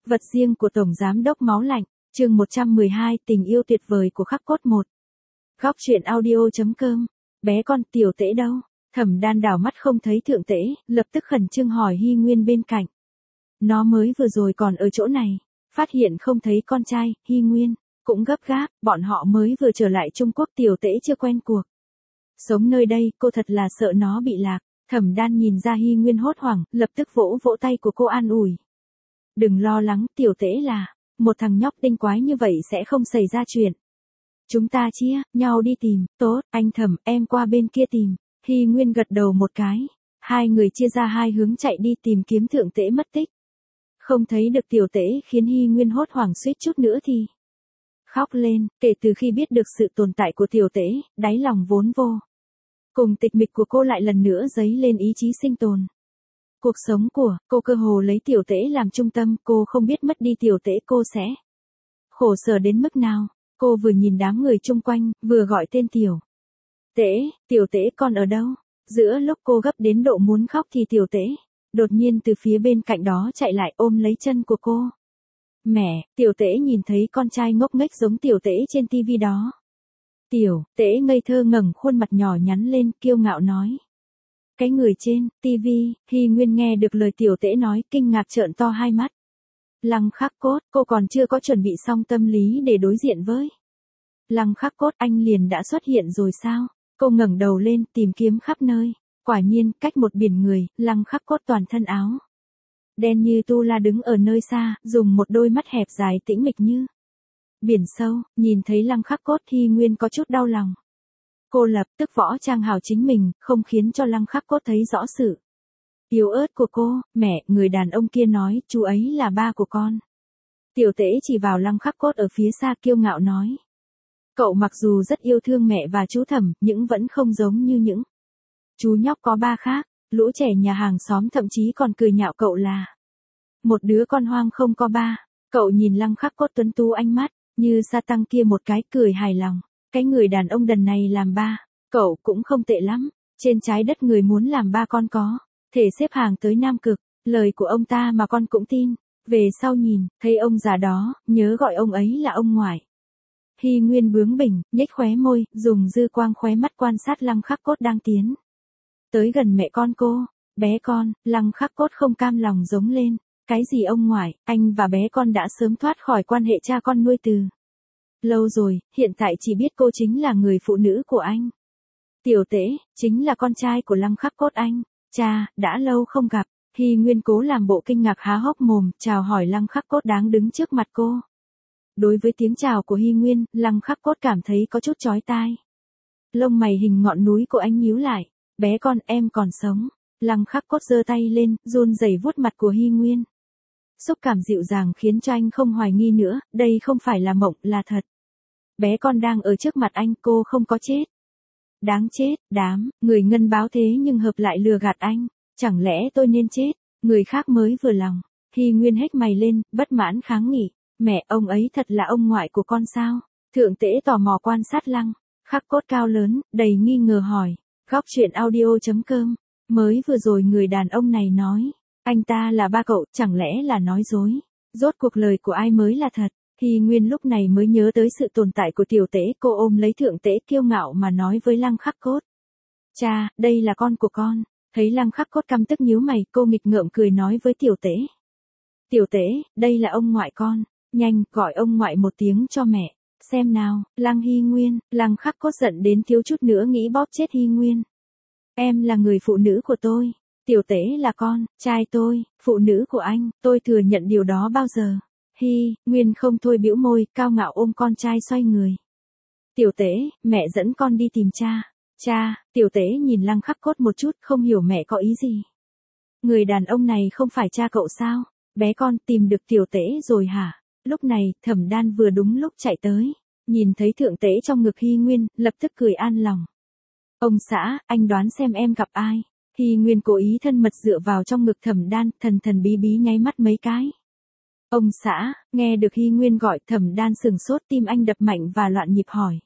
Vật riêng của Tổng Giám đốc Máu Lạnh, chương 112, tình yêu tuyệt vời của Khắc Cốt 1. Góc truyện audio.com. Bé con Tiểu Tễ đâu? Thẩm Đan đảo mắt không thấy Thượng Tễ, lập tức khẩn trương hỏi Hy Nguyên bên cạnh. Nó mới vừa rồi còn ở chỗ này, phát hiện không thấy con trai, Hy Nguyên, cũng gấp gáp, bọn họ mới vừa trở lại Trung Quốc, Tiểu Tễ chưa quen cuộc. Sống nơi đây, cô thật là sợ nó bị lạc. Thẩm Đan nhìn ra Hy Nguyên hốt hoảng, lập tức vỗ vỗ tay của cô an ủi. Đừng lo lắng, Tiểu Tễ là một thằng nhóc tinh quái như vậy sẽ không xảy ra chuyện. Chúng ta chia nhau đi tìm. Tốt, anh Thẩm, em qua bên kia tìm. Hy Nguyên gật đầu một cái. Hai người chia ra hai hướng chạy đi tìm kiếm Thượng Tễ mất tích. Không thấy được Tiểu Tễ khiến Hy Nguyên hốt hoảng suýt chút nữa thì khóc lên. Kể từ khi biết được sự tồn tại của Tiểu Tễ, đáy lòng vốn vô cùng tịch mịch của cô lại lần nữa dấy lên ý chí sinh tồn. Cuộc sống của cô cơ hồ lấy Tiểu Tễ làm trung tâm, cô không biết mất đi Tiểu Tễ cô sẽ khổ sở đến mức nào. Cô vừa nhìn đám người chung quanh, vừa gọi tên Tiểu Tễ, Tiểu Tễ con ở đâu? Giữa lúc cô gấp đến độ muốn khóc thì Tiểu Tễ đột nhiên từ phía bên cạnh đó chạy lại ôm lấy chân của cô. Mẹ, Tiểu Tễ nhìn thấy con trai ngốc nghếch giống Tiểu Tễ trên tivi đó. Tiểu Tễ ngây thơ ngẩng khuôn mặt nhỏ nhắn lên, kiêu ngạo nói. Cái người trên tivi. Hy Nguyên nghe được lời Tiểu Tễ nói, kinh ngạc trợn to hai mắt. Lăng Khắc Cốt, cô còn chưa có chuẩn bị xong tâm lý để đối diện với Lăng Khắc Cốt, anh liền đã xuất hiện rồi sao? Cô ngẩng đầu lên, tìm kiếm khắp nơi. Quả nhiên, cách một biển người, Lăng Khắc Cốt toàn thân áo đen như tu la đứng ở nơi xa, dùng một đôi mắt hẹp dài tĩnh mịch như biển sâu. Nhìn thấy Lăng Khắc Cốt, Hy Nguyên có chút đau lòng. Cô lập tức võ trang hảo chính mình, không khiến cho Lăng Khắc Cốt thấy rõ sự yếu ớt của cô. Mẹ, người đàn ông kia nói, chú ấy là ba của con. Tiểu Tễ chỉ vào Lăng Khắc Cốt ở phía xa kiêu ngạo nói. Cậu mặc dù rất yêu thương mẹ và chú Thẩm, nhưng vẫn không giống như những chú nhóc có ba khác. Lũ trẻ nhà hàng xóm thậm chí còn cười nhạo cậu là một đứa con hoang không có ba. Cậu nhìn Lăng Khắc Cốt tuấn tú ánh mắt như sa tăng kia một cái, cười hài lòng. Cái người đàn ông đần này làm ba, cậu cũng không tệ lắm. Trên trái đất người muốn làm ba con có thể xếp hàng tới Nam Cực. Lời của ông ta mà con cũng tin. Về sau nhìn, thấy ông già đó, nhớ gọi ông ấy là ông ngoại. Hy Nguyên bướng bỉnh, nhếch khóe môi, dùng dư quang khóe mắt quan sát Lăng Khắc Cốt đang tiến tới gần mẹ con cô. Bé con, Lăng Khắc Cốt không cam lòng giống lên. Cái gì ông ngoại, anh và bé con đã sớm thoát khỏi quan hệ cha con nuôi từ lâu rồi, hiện tại chỉ biết cô chính là người phụ nữ của anh. Tiểu Tễ, chính là con trai của Lăng Khắc Cốt anh. Cha, đã lâu không gặp. Hy Nguyên cố làm bộ kinh ngạc há hốc mồm, chào hỏi Lăng Khắc Cốt đang đứng trước mặt cô. Đối với tiếng chào của Hy Nguyên, Lăng Khắc Cốt cảm thấy có chút chói tai. Lông mày hình ngọn núi của anh nhíu lại. Bé con, em còn sống. Lăng Khắc Cốt giơ tay lên, run rẩy vuốt mặt của Hy Nguyên. Xúc cảm dịu dàng khiến cho anh không hoài nghi nữa, đây không phải là mộng, là thật. Bé con đang ở trước mặt anh, cô không có chết. Đáng chết, đám người ngân báo thế nhưng hợp lại lừa gạt anh. Chẳng lẽ tôi nên chết, người khác mới vừa lòng. Hy Nguyên hét mày lên, bất mãn kháng nghị. Mẹ, ông ấy thật là ông ngoại của con sao? Thượng Tễ tò mò quan sát Lăng Khắc Cốt cao lớn, đầy nghi ngờ hỏi. Góc truyện audio.com. Mới vừa rồi người đàn ông này nói anh ta là ba cậu, chẳng lẽ là nói dối? Rốt cuộc lời của ai mới là thật? Hy Nguyên lúc này mới nhớ tới sự tồn tại của Tiểu Tễ, cô ôm lấy Thượng Tễ kiêu ngạo mà nói với Lăng Khắc Cốt. Cha, đây là con của con. Thấy Lăng Khắc Cốt căm tức nhíu mày, cô nghịch ngợm cười nói với Tiểu Tễ. Tiểu Tễ, đây là ông ngoại con. Nhanh, gọi ông ngoại một tiếng cho mẹ. Xem nào, Lăng Hy Nguyên. Lăng Khắc Cốt giận đến thiếu chút nữa nghĩ bóp chết Hy Nguyên. Em là người phụ nữ của tôi. Tiểu Tễ là con trai tôi, phụ nữ của anh, tôi thừa nhận điều đó bao giờ. Hy Nguyên không thôi bĩu môi, cao ngạo ôm con trai xoay người. Tiểu Tễ, mẹ dẫn con đi tìm cha. Cha, Tiểu Tễ nhìn Lăng Khắc Cốt một chút, không hiểu mẹ có ý gì. Người đàn ông này không phải cha cậu sao? Bé con, tìm được Tiểu Tễ rồi hả? Lúc này, Thẩm Đan vừa đúng lúc chạy tới. Nhìn thấy Thượng Tễ trong ngực Hy Nguyên, lập tức cười an lòng. Ông xã, anh đoán xem em gặp ai? Hy Nguyên cố ý thân mật dựa vào trong ngực Thẩm Đan, thần thần bí bí nháy mắt mấy cái. Ông xã, nghe được Hy Nguyên gọi, Thẩm Đan sừng sốt, tim anh đập mạnh và loạn nhịp hỏi.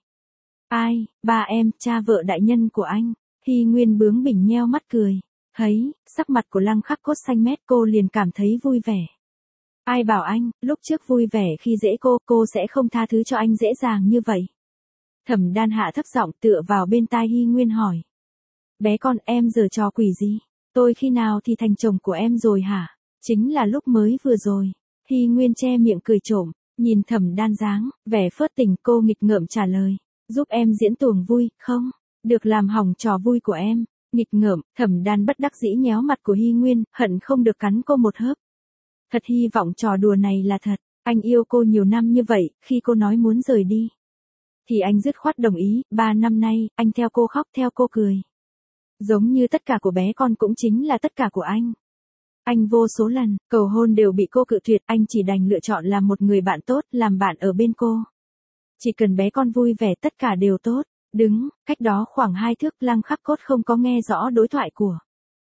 Ai, ba em, cha vợ đại nhân của anh. Hy Nguyên bướng bỉnh nheo mắt cười. Thấy, sắc mặt của Lăng Khắc Cốt xanh mét, cô liền cảm thấy vui vẻ. Ai bảo anh, lúc trước vui vẻ khi dễ cô sẽ không tha thứ cho anh dễ dàng như vậy. Thẩm Đan hạ thấp giọng tựa vào bên tai Hy Nguyên hỏi. Bé con em giở trò quỷ gì? Tôi khi nào thì thành chồng của em rồi hả? Chính là lúc mới vừa rồi. Hy Nguyên che miệng cười trộm, nhìn Thẩm Đan dáng, vẻ phớt tình cô nghịch ngợm trả lời. Giúp em diễn tuồng vui, không? Được làm hỏng trò vui của em. Nghịch ngợm, Thẩm Đan bất đắc dĩ nhéo mặt của Hy Nguyên, hận không được cắn cô một hớp. Thật hy vọng trò đùa này là thật. Anh yêu cô nhiều năm như vậy, khi cô nói muốn rời đi thì anh dứt khoát đồng ý, 3 năm nay, anh theo cô khóc theo cô cười. Giống như tất cả của bé con cũng chính là tất cả của anh. Anh vô số lần, cầu hôn đều bị cô cự tuyệt, anh chỉ đành lựa chọn làm một người bạn tốt, làm bạn ở bên cô. Chỉ cần bé con vui vẻ tất cả đều tốt. Đứng, cách đó khoảng 2 thước, Lăng Khắc Cốt không có nghe rõ đối thoại của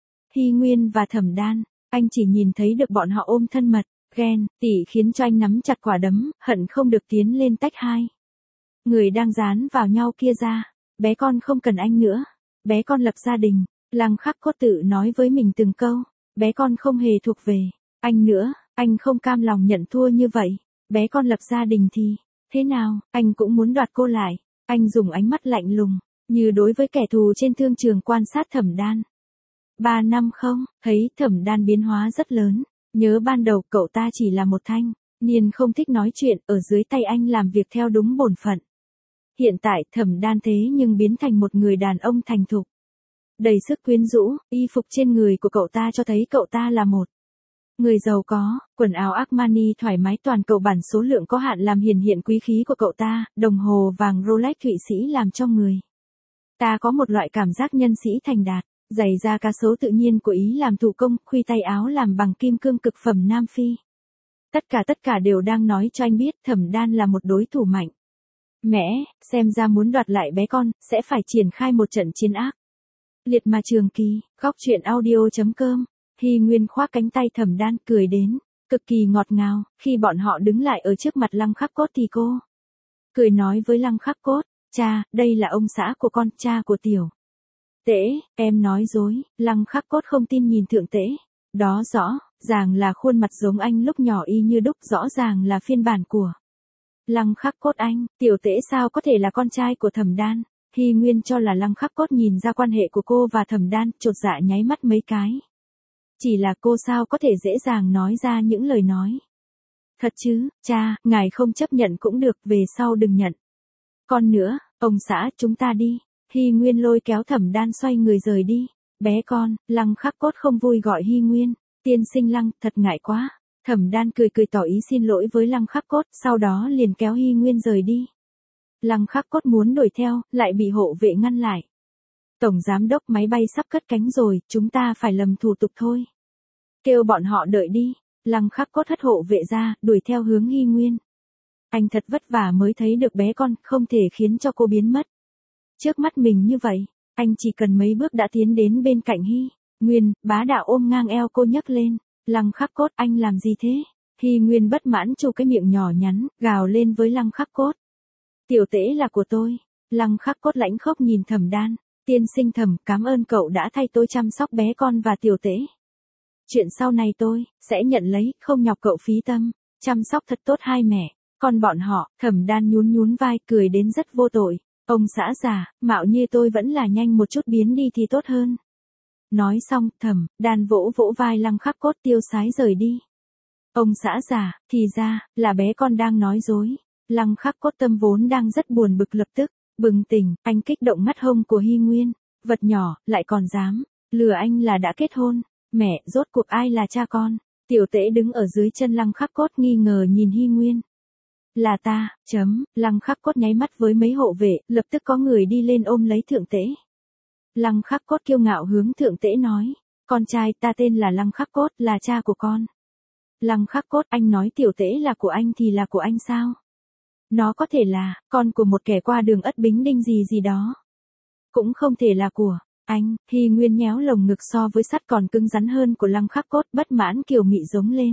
Hy Nguyên và Thẩm Đan, anh chỉ nhìn thấy được bọn họ ôm thân mật, ghen, tỉ khiến cho anh nắm chặt quả đấm, hận không được tiến lên tách hai người đang dán vào nhau kia ra. Bé con không cần anh nữa. Bé con lập gia đình. Lăng Khắc Cốt tự nói với mình từng câu. Bé con không hề thuộc về anh nữa. Anh không cam lòng nhận thua như vậy. Bé con lập gia đình thì thế nào, anh cũng muốn đoạt cô lại. Anh dùng ánh mắt lạnh lùng, như đối với kẻ thù trên thương trường quan sát Thẩm Đan. 3 năm không, thấy Thẩm Đan biến hóa rất lớn. Nhớ ban đầu cậu ta chỉ là một thanh niên không thích nói chuyện, ở dưới tay anh làm việc theo đúng bổn phận. Hiện tại Thẩm Đan thế nhưng biến thành một người đàn ông thành thục. Đầy sức quyến rũ, y phục trên người của cậu ta cho thấy cậu ta là một người giàu có, quần áo Armani thoải mái, toàn cầu bản số lượng có hạn làm hiển hiện quý khí của cậu ta, đồng hồ vàng Rolex Thụy Sĩ làm cho người ta có một loại cảm giác nhân sĩ thành đạt, giày da cá sấu tự nhiên của Ý làm thủ công, khuy tay áo làm bằng kim cương cực phẩm Nam Phi. Tất cả đều đang nói cho anh biết Thẩm Đan là một đối thủ mạnh mẽ, xem ra muốn đoạt lại bé con, sẽ phải triển khai một trận chiến ác liệt mà trường kỳ. Góc truyện audio.com. Hy Nguyên khoác cánh tay Thẩm Đan cười đến cực kỳ ngọt ngào, khi bọn họ đứng lại ở trước mặt Lăng Khắc Cốt thì cô cười nói với Lăng Khắc Cốt, cha, đây là ông xã của con, cha của Tiểu Tễ. Em nói dối. Lăng Khắc Cốt không tin nhìn Thượng Tễ, đó rõ ràng là khuôn mặt giống anh lúc nhỏ y như đúc, rõ ràng là phiên bản của Lăng Khắc Cốt. Anh, Tiểu Tễ sao có thể là con trai của Thẩm Đan? Hy Nguyên cho là Lăng Khắc Cốt nhìn ra quan hệ của cô và Thẩm Đan, chột dạ nháy mắt mấy cái. Chỉ là cô sao có thể dễ dàng nói ra những lời nói. Thật chứ, cha, ngài không chấp nhận cũng được, về sau đừng nhận con nữa. Ông xã, chúng ta đi. Hy Nguyên lôi kéo Thẩm Đan xoay người rời đi. Bé con, Lăng Khắc Cốt không vui gọi Hy Nguyên, tiên sinh Lăng, thật ngại quá. Thẩm Đan cười tỏ ý xin lỗi với Lăng Khắc Cốt, sau đó liền kéo Hy Nguyên rời đi. Lăng Khắc Cốt muốn đuổi theo, lại bị hộ vệ ngăn lại. Tổng giám đốc, máy bay sắp cất cánh rồi, chúng ta phải làm thủ tục thôi. Kêu bọn họ đợi đi. Lăng Khắc Cốt hất hộ vệ ra, đuổi theo hướng Hy Nguyên. Anh thật vất vả mới thấy được bé con, không thể khiến cho cô biến mất trước mắt mình như vậy. Anh chỉ cần mấy bước đã tiến đến bên cạnh Hy Nguyên, bá đạo ôm ngang eo cô nhấc lên. Lăng Khắc Cốt, anh làm gì thế? Hy Nguyên bất mãn chu cái miệng nhỏ nhắn, gào lên với Lăng Khắc Cốt. Tiểu Tễ là của tôi. Lăng Khắc Cốt lãnh khốc nhìn Thẩm Đan. Tiên sinh Thẩm, cảm ơn cậu đã thay tôi chăm sóc bé con và Tiểu Tễ. Chuyện sau này tôi sẽ nhận lấy, không nhọc cậu phí tâm. Chăm sóc thật tốt hai mẹ con bọn họ. Thẩm Đan nhún vai, cười đến rất vô tội. Ông xã già, mạo như tôi vẫn là nhanh một chút biến đi thì tốt hơn. Nói xong, Thẩm Đan vỗ vai Lăng Khắc Cốt, tiêu sái rời đi. Ông xã già, thì ra là bé con đang nói dối. Lăng Khắc Cốt tâm vốn đang rất buồn bực lập tức bừng tỉnh, anh kích động ngắt hông của Hy Nguyên. Vật nhỏ, lại còn dám lừa anh là đã kết hôn. Mẹ, rốt cuộc ai là cha con? Tiểu Tễ đứng ở dưới chân Lăng Khắc Cốt nghi ngờ nhìn Hy Nguyên. Là ta, Lăng Khắc Cốt nháy mắt với mấy hộ vệ, lập tức có người đi lên ôm lấy Thượng Tễ. Lăng Khắc Cốt kiêu ngạo hướng Thượng Tễ nói, con trai ta tên là Lăng Khắc Cốt, là cha của con. Lăng Khắc Cốt, anh nói Tiểu Tễ là của anh thì là của anh sao? Nó có thể là con của một kẻ qua đường Ất Bính Đinh gì đó. Cũng không thể là của anh. Hy Nguyên nhéo lồng ngực so với sắt còn cứng rắn hơn của Lăng Khắc Cốt, bất mãn kiều mị giống lên.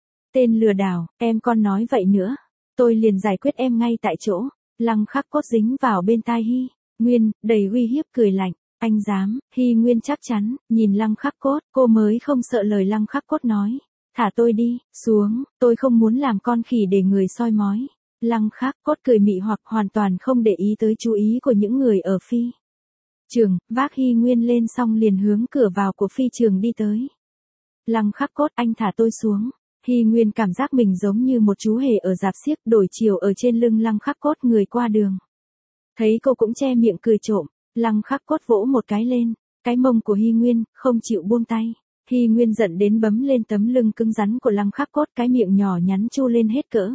Tên lừa đảo, em con nói vậy nữa, tôi liền giải quyết em ngay tại chỗ. Lăng Khắc Cốt dính vào bên tai Hy Nguyên, đầy uy hiếp cười lạnh. Anh dám? Hy Nguyên chắc chắn, nhìn Lăng Khắc Cốt, cô mới không sợ lời Lăng Khắc Cốt nói. thả tôi đi, xuống, tôi không muốn làm con khỉ để người soi mói. Lăng Khắc Cốt cười mị hoặc hoàn toàn không để ý tới chú ý của những người ở phi trường, vác Hy Nguyên lên xong liền hướng cửa vào của phi trường đi tới. Lăng Khắc Cốt, anh thả tôi xuống. Hy Nguyên cảm giác mình giống như một chú hề ở rạp xiếc đổi chiều ở trên lưng Lăng Khắc Cốt người qua đường. Thấy cô cũng che miệng cười trộm, Lăng Khắc Cốt vỗ một cái lên, cái mông của Hy Nguyên, không chịu buông tay. Hy Nguyên giận đến bấm lên tấm lưng cứng rắn của Lăng Khắc Cốt, cái miệng nhỏ nhắn chu lên hết cỡ.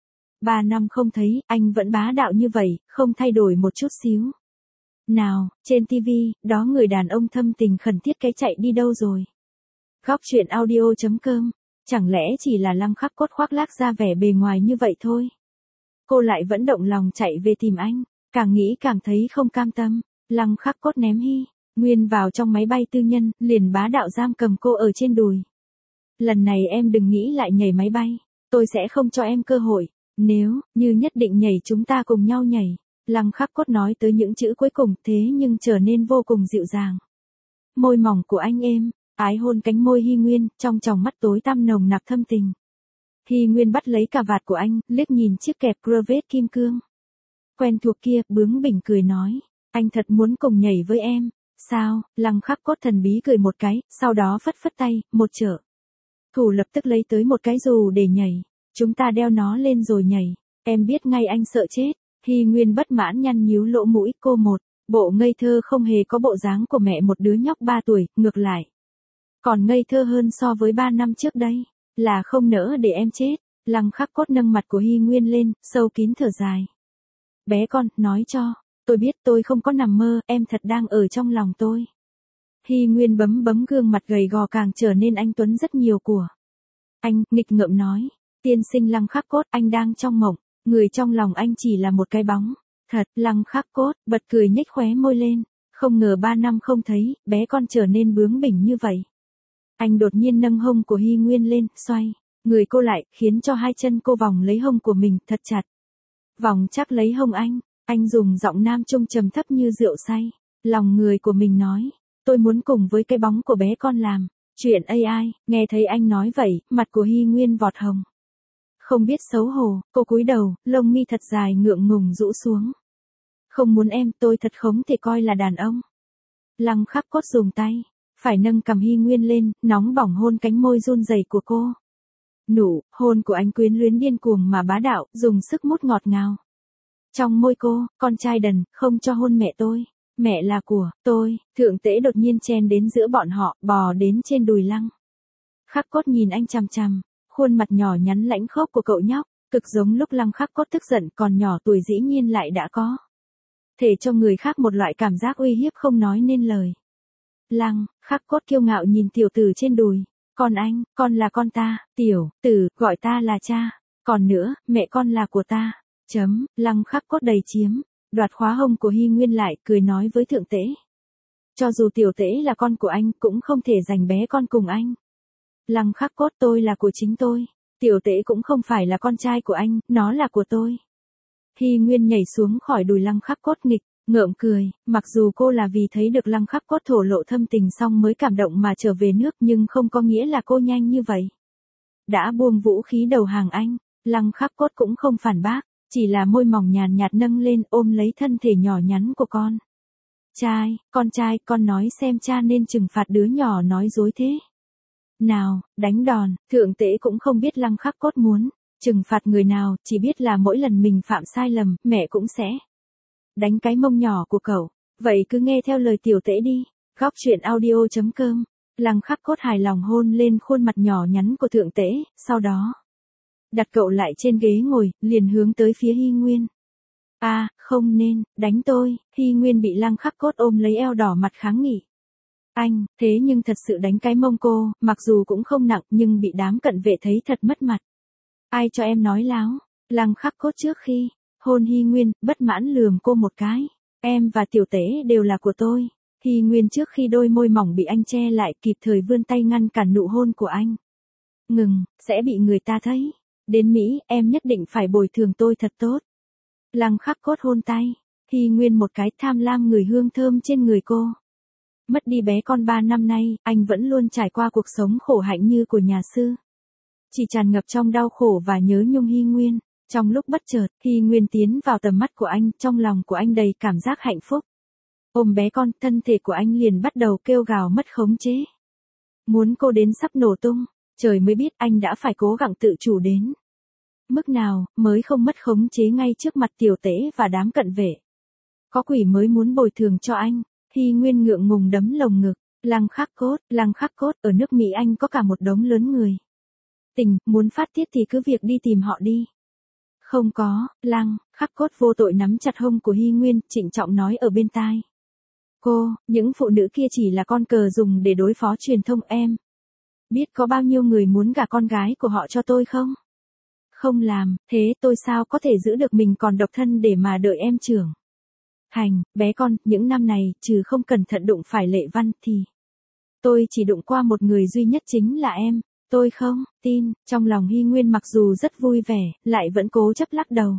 3 năm không thấy, anh vẫn bá đạo như vậy, không thay đổi một chút xíu. Nào, trên TV, đó người đàn ông thâm tình khẩn thiết cái chạy đi đâu rồi? Góc truyện audio.com, chẳng lẽ chỉ là Lăng Khắc Cốt khoác lác ra vẻ bề ngoài như vậy thôi? Cô lại vẫn động lòng chạy về tìm anh, càng nghĩ càng thấy không cam tâm. Lăng Khắc Cốt ném Hy Nguyên vào trong máy bay tư nhân, liền bá đạo giam cầm cô ở trên đùi. Lần này em đừng nghĩ lại nhảy máy bay, tôi sẽ không cho em cơ hội. Nếu như nhất định nhảy chúng ta cùng nhau nhảy. Lăng Khắc Cốt nói tới những chữ cuối cùng thế nhưng trở nên vô cùng dịu dàng. Môi mỏng của anh êm, ái hôn cánh môi Hy Nguyên, trong tròng mắt tối tăm nồng nặc thâm tình. Hy Nguyên bắt lấy cà vạt của anh, liếc nhìn chiếc kẹp crochet kim cương quen thuộc kia, bướng bỉnh cười nói, anh thật muốn cùng nhảy với em, sao? Lăng Khắc Cốt thần bí cười một cái, sau đó phất phất tay, một trợ thủ lập tức lấy tới một cái dù để nhảy. Chúng ta đeo nó lên rồi nhảy, em biết ngay anh sợ chết. Hy Nguyên bất mãn nhăn nhíu lỗ mũi, cô một bộ ngây thơ không hề có bộ dáng của mẹ một đứa nhóc 3 tuổi, ngược lại còn ngây thơ hơn so với 3 năm trước đây, là không nỡ để em chết. Lăng Khắc Cốt nâng mặt của Hy Nguyên lên, sâu kín thở dài. Bé con, nói cho tôi biết tôi không có nằm mơ, em thật đang ở trong lòng tôi. Hy Nguyên bấm bấm gương mặt gầy gò càng trở nên anh tuấn rất nhiều của anh, nghịch ngợm nói, tiên sinh Lăng Khắc Cốt, anh đang trong mộng, người trong lòng anh chỉ là một cái bóng. Thật, Lăng Khắc Cốt bật cười nhếch khóe môi lên, không ngờ 3 năm không thấy, bé con trở nên bướng bỉnh như vậy. Anh đột nhiên nâng hông của Hy Nguyên lên, xoay người cô lại, khiến cho hai chân cô vòng lấy hông của mình thật chặt. Vòng chắc lấy hông anh dùng giọng nam trung trầm thấp như rượu say, lòng người của mình nói, tôi muốn cùng với cái bóng của bé con làm chuyện AI. Nghe thấy anh nói vậy, mặt của Hy Nguyên vọt hồng. Không biết xấu hổ, cô cúi đầu, lông mi thật dài ngượng ngùng rũ xuống. Không muốn em, tôi thật không thể coi là đàn ông. Lăng Khắc Cốt dùng tay phải nâng cằm Hy Nguyên lên, nóng bỏng hôn cánh môi run rẩy của cô. Nụ hôn của anh quyến luyến điên cuồng mà bá đạo, dùng sức mút ngọt ngào. Trong môi cô, con trai đần, không cho hôn mẹ tôi. Mẹ là của tôi. Thượng tễ đột nhiên chen đến giữa bọn họ, bò đến trên đùi Lăng Khắc Cốt nhìn anh chằm chằm, khuôn mặt nhỏ nhắn lãnh khốc của cậu nhóc, cực giống lúc Lăng Khắc Cốt tức giận còn nhỏ tuổi dĩ nhiên lại đã có thể cho người khác một loại cảm giác uy hiếp không nói nên lời. Lăng Khắc Cốt kiêu ngạo nhìn tiểu tử trên đùi, con là con ta, tiểu tử, gọi ta là cha, còn nữa, mẹ con là của ta. Lăng Khắc Cốt đầy chiếm, đoạt khóa hông của Hy Nguyên lại, cười nói với thượng tễ. Cho dù tiểu tễ là con của anh, cũng không thể giành bé con cùng anh. Lăng Khắc Cốt, tôi là của chính tôi. Tiểu tễ cũng không phải là con trai của anh, nó là của tôi. Hy Nguyên nhảy xuống khỏi đùi Lăng Khắc Cốt nghịch, ngượng cười, mặc dù cô là vì thấy được Lăng Khắc Cốt thổ lộ thâm tình xong mới cảm động mà trở về nước, nhưng không có nghĩa là cô nhanh như vậy đã buông vũ khí đầu hàng anh. Lăng Khắc Cốt cũng không phản bác, chỉ là môi mỏng nhàn nhạt nâng lên ôm lấy thân thể nhỏ nhắn của con trai, con nói xem cha nên trừng phạt đứa nhỏ nói dối thế nào, đánh đòn. Thượng tễ cũng không biết Lăng Khắc Cốt muốn trừng phạt người nào, chỉ biết là mỗi lần mình phạm sai lầm, mẹ cũng sẽ đánh cái mông nhỏ của cậu. Vậy cứ nghe theo lời tiểu tễ đi. Góc truyện audio.com. Lăng Khắc Cốt hài lòng hôn lên khuôn mặt nhỏ nhắn của thượng tễ, sau đó đặt cậu lại trên ghế ngồi, liền hướng tới phía Hy Nguyên. Không nên đánh tôi. Hy Nguyên bị Lăng Khắc Cốt ôm lấy eo đỏ mặt kháng nghị. Anh, thế nhưng thật sự đánh cái mông cô, mặc dù cũng không nặng nhưng bị đám cận vệ thấy thật mất mặt. Ai cho em nói láo? Lăng Khắc Cốt trước khi hôn Hy Nguyên, bất mãn lườm cô một cái. Em và tiểu tễ đều là của tôi. Hy Nguyên trước khi đôi môi mỏng bị anh che lại kịp thời vươn tay ngăn cản nụ hôn của anh. Ngừng, sẽ bị người ta thấy. Đến Mỹ, em nhất định phải bồi thường tôi thật tốt. Lăng Khắc Cốt hôn tay Hy Nguyên một cái, tham lam người hương thơm trên người cô. Mất đi bé con 3 năm nay, anh vẫn luôn trải qua cuộc sống khổ hạnh như của nhà sư. chỉ tràn ngập trong đau khổ và nhớ nhung Hy Nguyên. Trong lúc bất chợt, Hy Nguyên tiến vào tầm mắt của anh, trong lòng của anh đầy cảm giác hạnh phúc. Ôm bé con, thân thể của anh liền bắt đầu kêu gào mất khống chế. Muốn cô đến sắp nổ tung, trời mới biết anh đã phải cố gắng tự chủ đến mức nào mới không mất khống chế ngay trước mặt Tiểu Tễ và đám cận vệ. Có quỷ mới muốn bồi thường cho anh. Hy Nguyên ngượng ngùng đấm lồng ngực. Lăng Khắc Cốt, ở nước Mỹ anh có cả một đống lớn người tình, muốn phát tiết thì cứ việc đi tìm họ đi. Không có. Lăng Khắc Cốt vô tội nắm chặt hông của Hy Nguyên, trịnh trọng nói ở bên tai. Cô, những phụ nữ kia chỉ là con cờ dùng để đối phó truyền thông em. Biết có bao nhiêu người muốn gả con gái của họ cho tôi không? Không làm, thế tôi sao có thể giữ được mình còn độc thân để mà đợi em trưởng thành, bé con, những năm này, trừ không cẩn thận đụng phải Lệ Văn thì tôi chỉ đụng qua một người duy nhất chính là em. Tôi không tin. Trong lòng Hy Nguyên mặc dù rất vui vẻ, lại vẫn cố chấp lắc đầu.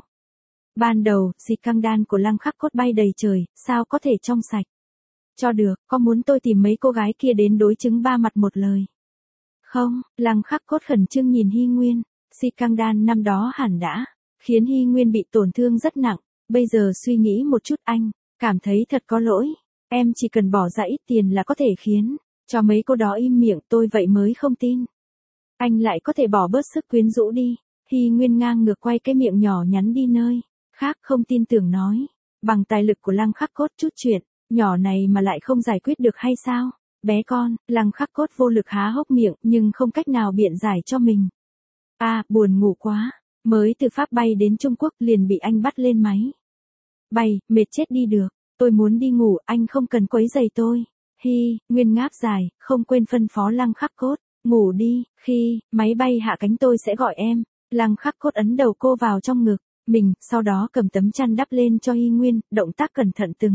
Ban đầu, xịt căng đan của Lăng Khắc Cốt bay đầy trời, sao có thể trong sạch cho được, có muốn tôi tìm mấy cô gái kia đến đối chứng ba mặt một lời? Không. Lăng Khắc Cốt khẩn trương nhìn Hy Nguyên. Xịt căng đan năm đó hẳn đã khiến Hy Nguyên bị tổn thương rất nặng. Bây giờ suy nghĩ một chút anh cảm thấy thật có lỗi. Em chỉ cần bỏ ra ít tiền là có thể khiến cho mấy cô đó im miệng, tôi vậy mới không tin. Anh lại có thể bỏ bớt sức quyến rũ đi. Hy Nguyên ngang ngược quay cái miệng nhỏ nhắn đi nơi khác, không tin tưởng nói. Bằng tài lực của Lăng Khắc Cốt chút chuyện nhỏ này mà lại không giải quyết được hay sao? Bé con. Lăng Khắc Cốt vô lực há hốc miệng nhưng không cách nào biện giải cho mình. Buồn ngủ quá. Mới từ Pháp bay đến Trung Quốc liền bị anh bắt lên máy bay, mệt chết đi được. Tôi muốn đi ngủ, anh không cần quấy rầy tôi. Hy Nguyên ngáp dài, không quên phân phó Lăng Khắc Cốt. Ngủ đi, khi máy bay hạ cánh tôi sẽ gọi em. Lăng Khắc Cốt ấn đầu cô vào trong ngực mình, sau đó cầm tấm chăn đắp lên cho Hy Nguyên, động tác cẩn thận từng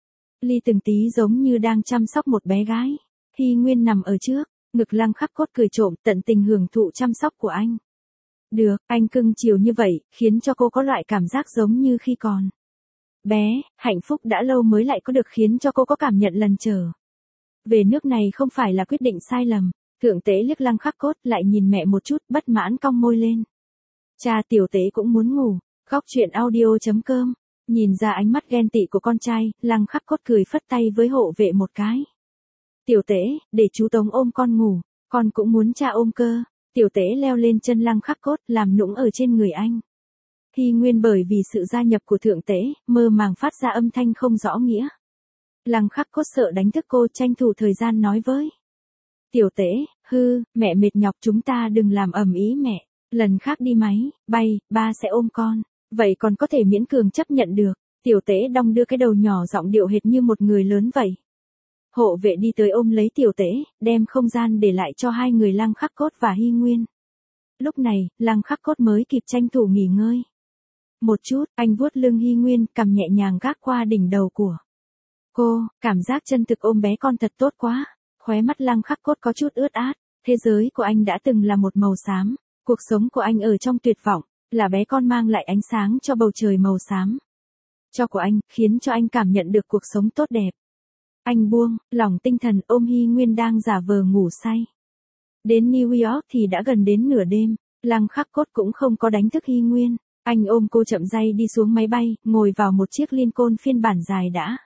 ly từng tí giống như đang chăm sóc một bé gái. Hy Nguyên nằm ở trước ngực Lăng Khắc Cốt cười trộm, tận tình hưởng thụ chăm sóc của anh. Được, anh cưng chiều như vậy, khiến cho cô có loại cảm giác giống như khi còn bé, hạnh phúc đã lâu mới lại có được, khiến cho cô có cảm nhận lần trở về nước này không phải là quyết định sai lầm. Thượng Tế liếc Lăng Khắc Cốt, lại nhìn mẹ một chút, bất mãn cong môi lên. Cha Tiểu Tế cũng muốn ngủ. Góc truyện audio.com. Nhìn ra ánh mắt ghen tị của con trai, Lăng Khắc Cốt cười phất tay với hộ vệ một cái. Tiểu Tế, để chú Tống ôm con ngủ, con cũng muốn cha ôm cơ. Tiểu Tế leo lên chân Lăng Khắc Cốt, làm nũng ở trên người anh. Hy Nguyên bởi vì sự gia nhập của Thượng Tế, mơ màng phát ra âm thanh không rõ nghĩa. Lăng Khắc Cốt sợ đánh thức cô, tranh thủ thời gian nói với Tiểu Tế, mẹ mệt nhọc, chúng ta đừng làm ầm ĩ mẹ. Lần khác đi máy bay, ba sẽ ôm con. Vậy còn có thể miễn cường chấp nhận được. Tiểu Tế đong đưa cái đầu nhỏ, giọng điệu hệt như một người lớn vậy. Hộ vệ đi tới ôm lấy Tiểu Tế, đem không gian để lại cho hai người Lăng Khắc Cốt và Hy Nguyên. Lúc này, Lăng Khắc Cốt mới kịp tranh thủ nghỉ ngơi một chút, anh vuốt lưng Hy Nguyên, cầm nhẹ nhàng gác qua đỉnh đầu của cô. Cảm giác chân thực ôm bé con thật tốt quá. Khóe mắt Lăng Khắc Cốt có chút ướt át. Thế giới của anh đã từng là một màu xám. Cuộc sống của anh ở trong tuyệt vọng, là bé con mang lại ánh sáng cho bầu trời màu xám cho của anh, khiến cho anh cảm nhận được cuộc sống tốt đẹp. Anh buông lỏng tinh thần, ôm Hy Nguyên đang giả vờ ngủ say. Đến New York thì đã gần đến nửa đêm. Lăng Khắc Cốt cũng không có đánh thức Hy Nguyên. Anh ôm cô chậm rãi đi xuống máy bay, ngồi vào một chiếc Lincoln phiên bản dài đã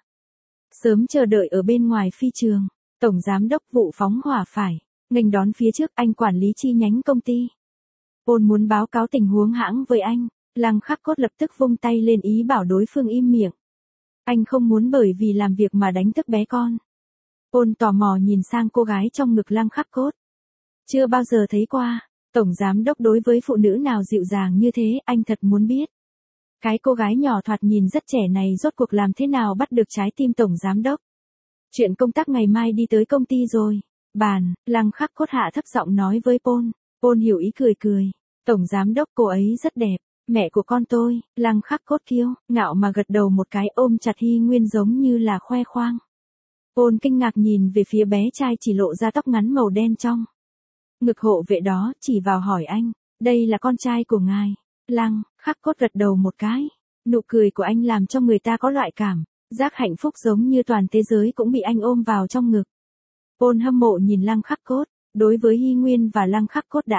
sớm chờ đợi ở bên ngoài phi trường. Tổng giám đốc vụ phóng hỏa phải nghênh đón phía trước, anh quản lý chi nhánh công ty. Paul muốn báo cáo tình huống hãng với anh. Lăng Khắc Cốt lập tức vung tay lên ý bảo đối phương im miệng. Anh không muốn bởi vì làm việc mà đánh thức bé con. Paul tò mò nhìn sang cô gái trong ngực Lăng Khắc Cốt. Chưa bao giờ thấy qua. Tổng giám đốc đối với phụ nữ nào dịu dàng như thế, anh thật muốn biết. Cái cô gái nhỏ thoạt nhìn rất trẻ này rốt cuộc làm thế nào bắt được trái tim tổng giám đốc. Chuyện công tác ngày mai đi tới công ty rồi. Bàn, Lăng Khắc Cốt hạ thấp giọng nói với Paul. Paul hiểu ý cười cười. Tổng giám đốc, cô ấy rất đẹp. Mẹ của con tôi. Lăng Khắc Cốt kiêu ngạo mà gật đầu một cái, ôm chặt Hy Nguyên giống như là khoe khoang. Paul kinh ngạc nhìn về phía bé trai chỉ lộ ra tóc ngắn màu đen trong ngực hộ vệ đó, chỉ vào hỏi anh. Đây là con trai của ngài. Lăng Khắc Cốt gật đầu một cái. Nụ cười của anh làm cho người ta có loại cảm giác hạnh phúc, giống như toàn thế giới cũng bị anh ôm vào trong ngực. Paul hâm mộ nhìn Lăng Khắc Cốt. Đối với Hy Nguyên và Lăng Khắc Cốt đã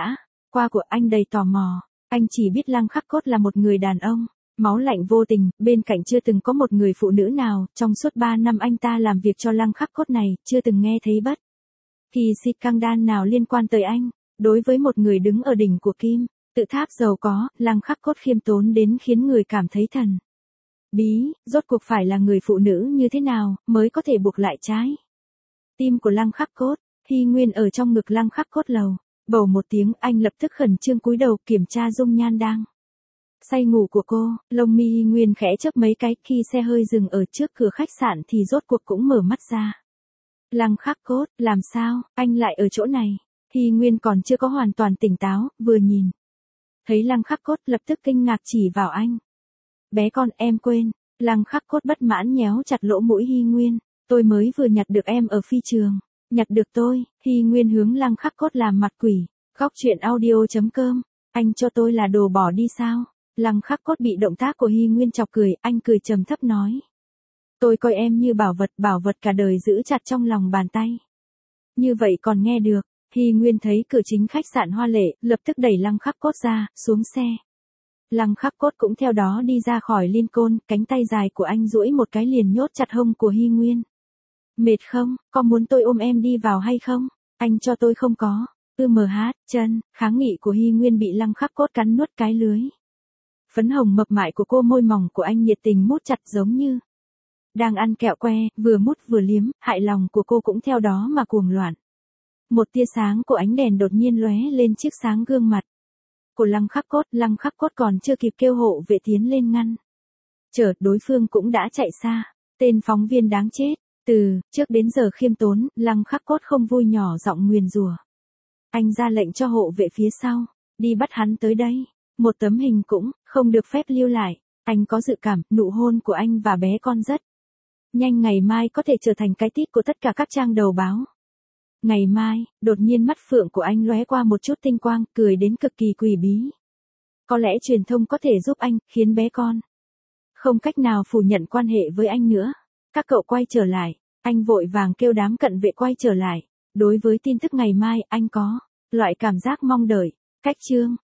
Qua của anh đầy tò mò. Anh chỉ biết Lăng Khắc Cốt là một người đàn ông, máu lạnh vô tình, bên cạnh chưa từng có một người phụ nữ nào, trong suốt 3 năm anh ta làm việc cho Lăng Khắc Cốt này, chưa từng nghe thấy bất kỳ scandal nào liên quan tới anh. Đối với một người đứng ở đỉnh của kim tự tháp giàu có, Lăng Khắc Cốt khiêm tốn đến khiến người cảm thấy thần bí, rốt cuộc phải là người phụ nữ như thế nào, mới có thể buộc lại trái tim của Lăng Khắc Cốt. Hy Nguyên ở trong ngực Lăng Khắc Cốt lầu bầu một tiếng, anh lập tức khẩn trương cúi đầu kiểm tra dung nhan đang say ngủ của cô. Lông mi Hy Nguyên khẽ chớp mấy cái, khi xe hơi dừng ở trước cửa khách sạn thì rốt cuộc cũng mở mắt ra. Lăng Khắc Cốt, làm sao, anh lại ở chỗ này? Hy Nguyên còn chưa có hoàn toàn tỉnh táo, vừa nhìn thấy Lăng Khắc Cốt lập tức kinh ngạc chỉ vào anh. Bé con, em quên. Lăng Khắc Cốt bất mãn nhéo chặt lỗ mũi Hy Nguyên. Tôi mới vừa nhặt được em ở phi trường. Nhặt được tôi. Hy Nguyên hướng Lăng Khắc Cốt làm mặt quỷ. Góc truyện audio.com. Anh cho tôi là đồ bỏ đi sao? Lăng Khắc Cốt bị động tác của Hy Nguyên chọc cười, anh cười trầm thấp nói. Tôi coi em như bảo vật cả đời giữ chặt trong lòng bàn tay. Như vậy còn nghe được. Hy Nguyên thấy cửa chính khách sạn hoa lệ, lập tức đẩy Lăng Khắc Cốt ra, xuống xe. Lăng Khắc Cốt cũng theo đó đi ra khỏi Lincoln, cánh tay dài của anh duỗi một cái liền nhốt chặt hông của Hy Nguyên. Mệt không, có muốn tôi ôm em đi vào hay không? Anh cho tôi không có. Chân, kháng nghị của Hy Nguyên bị Lăng Khắc Cốt cắn nuốt cái lưới. Phấn hồng mập mại của cô, môi mỏng của anh nhiệt tình mút chặt giống như đang ăn kẹo que, vừa mút vừa liếm, hại lòng của cô cũng theo đó mà cuồng loạn. Một tia sáng của ánh đèn đột nhiên lóe lên chiếc sáng gương mặt của Lăng Khắc Cốt còn chưa kịp kêu hộ vệ tiến lên ngăn chở, đối phương cũng đã chạy xa. Tên phóng viên đáng chết, từ trước đến giờ khiêm tốn, Lăng Khắc Cốt không vui nhỏ giọng nguyền rủa. Anh ra lệnh cho hộ vệ phía sau, đi bắt hắn tới đây, một tấm hình cũng không được phép lưu lại. Anh có dự cảm, nụ hôn của anh và bé con rất nhanh ngày mai có thể trở thành cái tít của tất cả các trang đầu báo. Ngày mai, đột nhiên mắt phượng của anh lóe qua một chút tinh quang, cười đến cực kỳ quỷ bí. Có lẽ truyền thông có thể giúp anh, khiến bé con không cách nào phủ nhận quan hệ với anh nữa. Các cậu quay trở lại, anh vội vàng kêu đám cận vệ quay trở lại. Đối với tin tức ngày mai, anh có loại cảm giác mong đợi. Cách chương